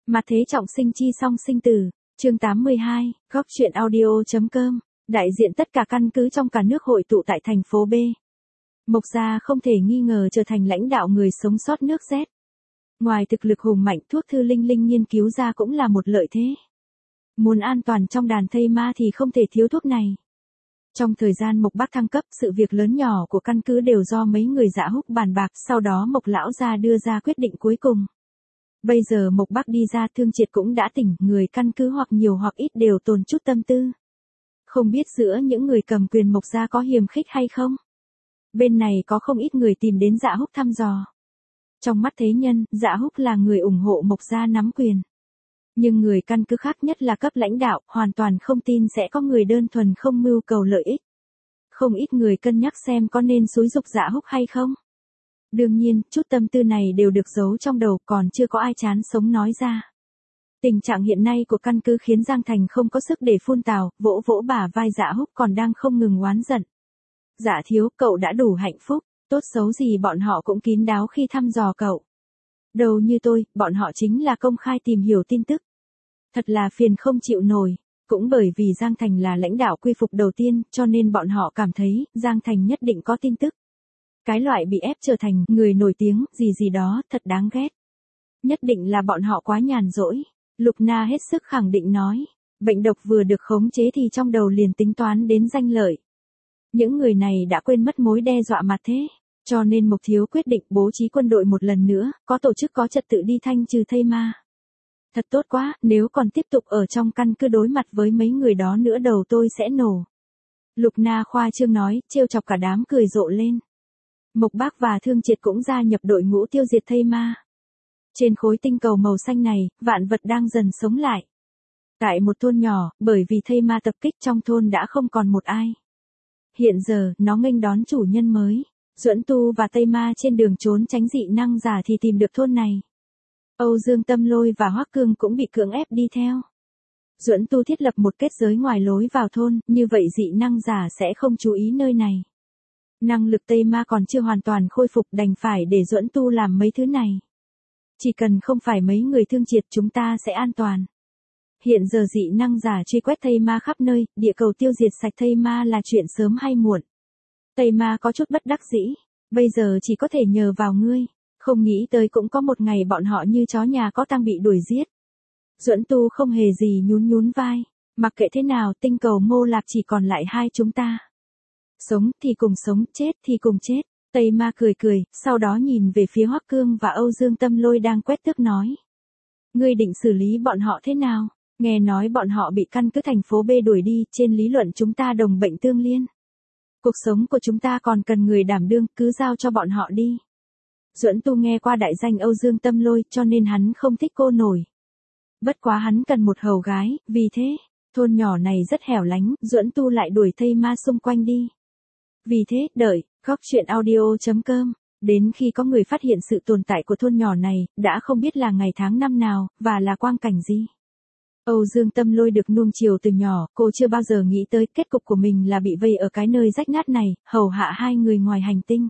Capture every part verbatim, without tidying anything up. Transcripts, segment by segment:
Mặt thế trọng sinh chi song sinh tử, chương tám mươi hai, góc chuyện audio.com, đại diện tất cả căn cứ trong cả nước hội tụ tại thành phố B. Mộc Gia không thể nghi ngờ trở thành lãnh đạo người sống sót nước Z. Ngoài thực lực hùng mạnh, thuốc thư linh linh nghiên cứu ra cũng là một lợi thế. Muốn an toàn trong đàn thây ma thì không thể thiếu thuốc này. Trong thời gian Mộc Bác thăng cấp, sự việc lớn nhỏ của căn cứ đều do mấy người Dạ Húc bàn bạc, sau đó Mộc lão gia đưa ra quyết định cuối cùng. Bây giờ Mộc Bác đi ra, Thương Triệt cũng đã tỉnh, người căn cứ hoặc nhiều hoặc ít đều tồn chút tâm tư. Không biết giữa những người cầm quyền Mộc Gia có hiềm khích hay không? Bên này có không ít người tìm đến Dạ Húc thăm dò. Trong mắt thế nhân, Dạ Húc là người ủng hộ Mộc Gia nắm quyền. Nhưng người căn cứ khác, nhất là cấp lãnh đạo, hoàn toàn không tin sẽ có người đơn thuần không mưu cầu lợi ích. Không ít người cân nhắc xem có nên xúi giục Dạ Húc hay không. Đương nhiên, chút tâm tư này đều được giấu trong đầu, còn chưa có ai chán sống nói ra. Tình trạng hiện nay của căn cứ khiến Giang Thành không có sức để phun tào, vỗ vỗ bả vai Dạ Húc còn đang không ngừng oán giận. Dạ thiếu, cậu đã đủ hạnh phúc, tốt xấu gì bọn họ cũng kín đáo khi thăm dò cậu. Đầu như tôi, bọn họ chính là công khai tìm hiểu tin tức. Thật là phiền không chịu nổi, cũng bởi vì Giang Thành là lãnh đạo quy phục đầu tiên, cho nên bọn họ cảm thấy, Giang Thành nhất định có tin tức. Cái loại bị ép trở thành người nổi tiếng, gì gì đó, thật đáng ghét. Nhất định là bọn họ quá nhàn rỗi. Lục Na hết sức khẳng định nói, bệnh độc vừa được khống chế thì trong đầu liền tính toán đến danh lợi. Những người này đã quên mất mối đe dọa mặt thế, cho nên Mộc Thiếu quyết định bố trí quân đội một lần nữa, có tổ chức có trật tự đi thanh trừ thây ma. Thật tốt quá, nếu còn tiếp tục ở trong căn cứ đối mặt với mấy người đó nữa đầu tôi sẽ nổ. Lục Na khoa trương nói, trêu chọc cả đám cười rộ lên. Mộc Bác và Thương Triệt cũng gia nhập đội ngũ tiêu diệt thây ma. Trên khối tinh cầu màu xanh này, vạn vật đang dần sống lại. Tại một thôn nhỏ, bởi vì thây ma tập kích trong thôn đã không còn một ai. Hiện giờ, nó nghênh đón chủ nhân mới. Duẫn Tu và Tây Ma trên đường trốn tránh dị năng giả thì tìm được thôn này. Âu Dương Tâm Lôi và Hoắc Cương cũng bị cưỡng ép đi theo. Duẫn Tu thiết lập một kết giới ngoài lối vào thôn, như vậy dị năng giả sẽ không chú ý nơi này. Năng lực Tây Ma còn chưa hoàn toàn khôi phục, đành phải để Duẫn Tu làm mấy thứ này. Chỉ cần không phải mấy người Thương Triệt chúng ta sẽ an toàn. Hiện giờ dị năng giả truy quét thây ma khắp nơi, địa cầu tiêu diệt sạch thây ma là chuyện sớm hay muộn. Tây Ma có chút bất đắc dĩ, bây giờ chỉ có thể nhờ vào ngươi, không nghĩ tới cũng có một ngày bọn họ như chó nhà có tang bị đuổi giết. Duẫn Tu không hề gì nhún nhún vai, mặc kệ thế nào tinh cầu Mô Lạp chỉ còn lại hai chúng ta. Sống thì cùng sống, chết thì cùng chết. Tây Ma cười cười, sau đó nhìn về phía Hoắc Cương và Âu Dương Tâm Lôi đang quét tước nói. Ngươi định xử lý bọn họ thế nào? Nghe nói bọn họ bị căn cứ thành phố B đuổi đi, trên lý luận chúng ta đồng bệnh tương liên. Cuộc sống của chúng ta còn cần người đảm đương, cứ giao cho bọn họ đi. Duẫn Tu nghe qua đại danh Âu Dương Tâm Lôi, cho nên hắn không thích cô nổi. Bất quá hắn cần một hầu gái, vì thế, thôn nhỏ này rất hẻo lánh, Duẫn Tu lại đuổi thây ma xung quanh đi. Vì thế, đợi, góc chuyện audio.com, đến khi có người phát hiện sự tồn tại của thôn nhỏ này, đã không biết là ngày tháng năm nào, và là quang cảnh gì. Âu Dương Tâm Lôi được nuông chiều từ nhỏ, cô chưa bao giờ nghĩ tới kết cục của mình là bị vây ở cái nơi rách nát này, hầu hạ hai người ngoài hành tinh.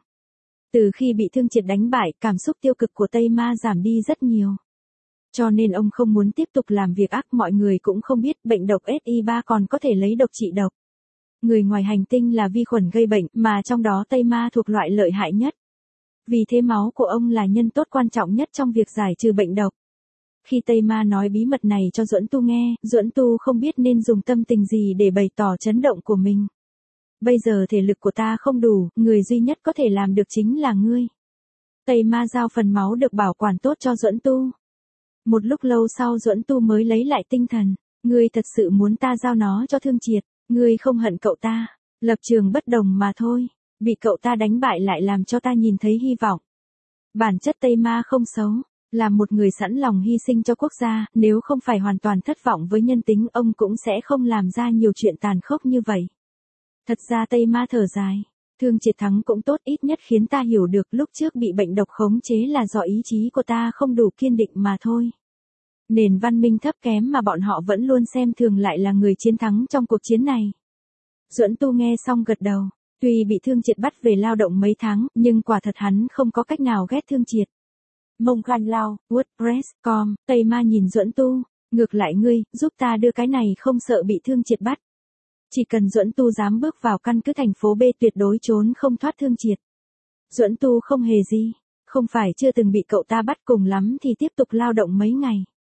Từ khi bị Thương Triệt đánh bại, cảm xúc tiêu cực của Tây Ma giảm đi rất nhiều. Cho nên ông không muốn tiếp tục làm việc ác, mọi người cũng không biết bệnh độc S I ba còn có thể lấy độc trị độc. Người ngoài hành tinh là vi khuẩn gây bệnh, mà trong đó Tây Ma thuộc loại lợi hại nhất. Vì thế máu của ông là nhân tố quan trọng nhất trong việc giải trừ bệnh độc. Khi Tây Ma nói bí mật này cho Duẫn Tu nghe, Duẫn Tu không biết nên dùng tâm tình gì để bày tỏ chấn động của mình. Bây giờ thể lực của ta không đủ, người duy nhất có thể làm được chính là ngươi. Tây Ma giao phần máu được bảo quản tốt cho Duẫn Tu. Một lúc lâu sau Duẫn Tu mới lấy lại tinh thần. Ngươi thật sự muốn ta giao nó cho Thương Triệt, ngươi không hận cậu ta, lập trường bất đồng mà thôi. Bị cậu ta đánh bại lại làm cho ta nhìn thấy hy vọng. Bản chất Tây Ma không xấu. Là một người sẵn lòng hy sinh cho quốc gia, nếu không phải hoàn toàn thất vọng với nhân tính ông cũng sẽ không làm ra nhiều chuyện tàn khốc như vậy. Thật ra Tây Ma thở dài, Thương Triệt thắng cũng tốt, ít nhất khiến ta hiểu được lúc trước bị bệnh độc khống chế là do ý chí của ta không đủ kiên định mà thôi. Nền văn minh thấp kém mà bọn họ vẫn luôn xem thường lại là người chiến thắng trong cuộc chiến này. Duẫn Tu nghe xong gật đầu, tuy bị Thương Triệt bắt về lao động mấy tháng, nhưng quả thật hắn không có cách nào ghét Thương Triệt. Mongkhan Lao, WordPress chấm com, Tây Ma nhìn Duẫn Tu, ngược lại ngươi, giúp ta đưa cái này không sợ bị Thương Triệt bắt. Chỉ cần Duẫn Tu dám bước vào căn cứ thành phố B tuyệt đối trốn không thoát Thương Triệt. Duẫn Tu không hề gì, không phải chưa từng bị cậu ta bắt, cùng lắm thì tiếp tục lao động mấy ngày.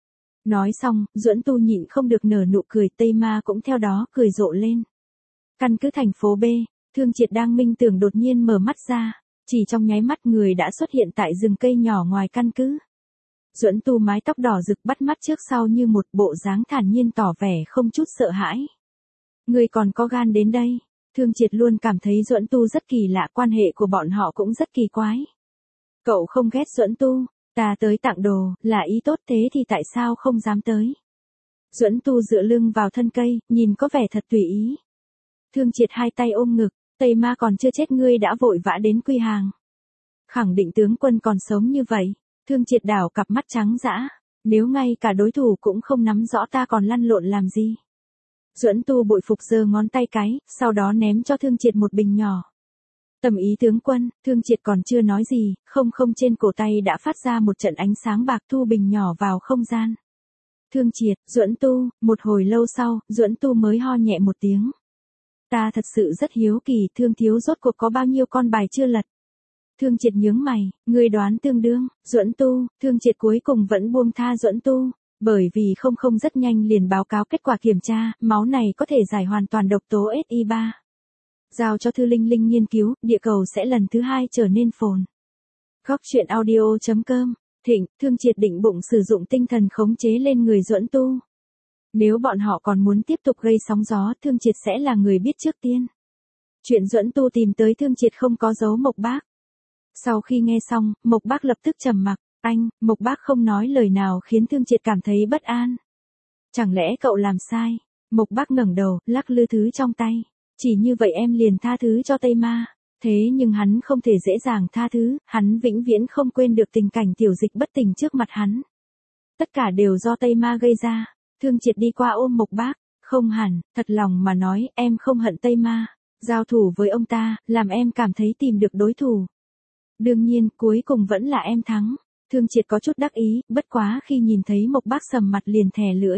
Nói xong, Duẫn Tu nhịn không được nở nụ cười, Tây Ma cũng theo đó cười rộ lên. Căn cứ thành phố B, Thương Triệt đang minh tưởng đột nhiên mở mắt ra, chỉ trong nháy mắt người đã xuất hiện tại rừng cây nhỏ ngoài căn cứ. Duẫn Tu mái tóc đỏ rực bắt mắt trước sau như một bộ dáng thản nhiên tỏ vẻ không chút sợ hãi. Người còn có gan đến đây. Thương Triệt luôn cảm thấy Duẫn Tu rất kỳ lạ, quan hệ của bọn họ cũng rất kỳ quái. Cậu không ghét Duẫn Tu, ta tới tặng đồ, là ý tốt thế thì tại sao không dám tới. Duẫn Tu dựa lưng vào thân cây, nhìn có vẻ thật tùy ý. Thương Triệt hai tay ôm ngực, Tây Ma còn chưa chết ngươi đã vội vã đến quy hàng. Khẳng định tướng quân còn sống như vậy. Thương Triệt đảo cặp mắt trắng dã, nếu ngay cả đối thủ cũng không nắm rõ ta còn lăn lộn làm gì. Duẫn Tu bội phục giơ ngón tay cái, sau đó ném cho Thương Triệt một bình nhỏ. Tầm ý tướng quân, Thương Triệt còn chưa nói gì, không không trên cổ tay đã phát ra một trận ánh sáng bạc, thu bình nhỏ vào không gian. Thương Triệt, Duẫn Tu, một hồi lâu sau, Duẫn Tu mới ho nhẹ một tiếng. Ta thật sự rất hiếu kỳ, Thương thiếu rốt cuộc có bao nhiêu con bài chưa lật. Thương Triệt nhướng mày, người đoán tương đương. Duẫn Tu, Thương Triệt cuối cùng vẫn buông tha Duẫn Tu, bởi vì không không rất nhanh liền báo cáo kết quả kiểm tra, máu này có thể giải hoàn toàn độc tố S I ba. Giao cho Thư Linh Linh nghiên cứu, địa cầu sẽ lần thứ hai trở nên phồn. Góc truyện audio chấm com, Thịnh, Thương Triệt định bụng sử dụng tinh thần khống chế lên người Duẫn Tu. Nếu bọn họ còn muốn tiếp tục gây sóng gió, Thương Triệt sẽ là người biết trước tiên. Chuyện Duẫn Tu tìm tới Thương Triệt không có giấu Mộc Bác. Sau khi nghe xong, Mộc Bác lập tức trầm mặc, anh, Mộc Bác không nói lời nào khiến Thương Triệt cảm thấy bất an. Chẳng lẽ cậu làm sai? Mộc Bác ngẩng đầu, lắc lư thứ trong tay. Chỉ như vậy em liền tha thứ cho Tây Ma. Thế nhưng hắn không thể dễ dàng tha thứ, hắn vĩnh viễn không quên được tình cảnh Tiểu Dịch bất tỉnh trước mặt hắn. Tất cả đều do Tây Ma gây ra. Thương Triệt đi qua ôm Mộc Bác, không hẳn, thật lòng mà nói, em không hận Tây Ma. Giao thủ với ông ta, làm em cảm thấy tìm được đối thủ. Đương nhiên, cuối cùng vẫn là em thắng. Thương Triệt có chút đắc ý, bất quá khi nhìn thấy Mộc Bác sầm mặt liền thè lưỡi.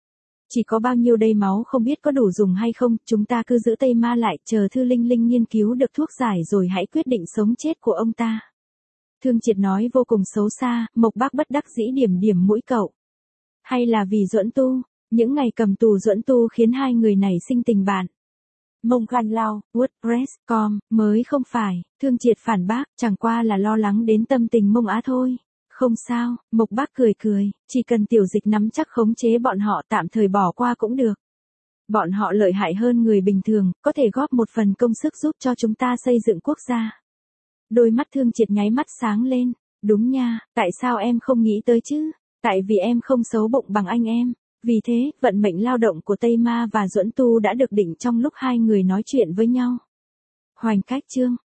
Chỉ có bao nhiêu đây máu không biết có đủ dùng hay không, chúng ta cứ giữ Tây Ma lại, chờ Thư Linh Linh nghiên cứu được thuốc giải rồi hãy quyết định sống chết của ông ta. Thương Triệt nói vô cùng xấu xa, Mộc Bác bất đắc dĩ điểm điểm mũi cậu. Hay là vì Duẫn Tu, những ngày cầm tù Duẫn Tu khiến hai người này sinh tình bạn. Mongkhan Lao, WordPress chấm com, mới không phải, Thương Triệt phản bác, chẳng qua là lo lắng đến tâm tình Mông Á thôi. Không sao, Mộc Bác cười cười, chỉ cần Tiểu Dịch nắm chắc khống chế bọn họ tạm thời bỏ qua cũng được. Bọn họ lợi hại hơn người bình thường, có thể góp một phần công sức giúp cho chúng ta xây dựng quốc gia. Đôi mắt Thương Triệt nháy mắt sáng lên, đúng nha, tại sao em không nghĩ tới chứ? Tại vì em không xấu bụng bằng anh em. Vì thế, vận mệnh lao động của Tây Ma và Duẫn Tu đã được định trong lúc hai người nói chuyện với nhau. Hoành cách chương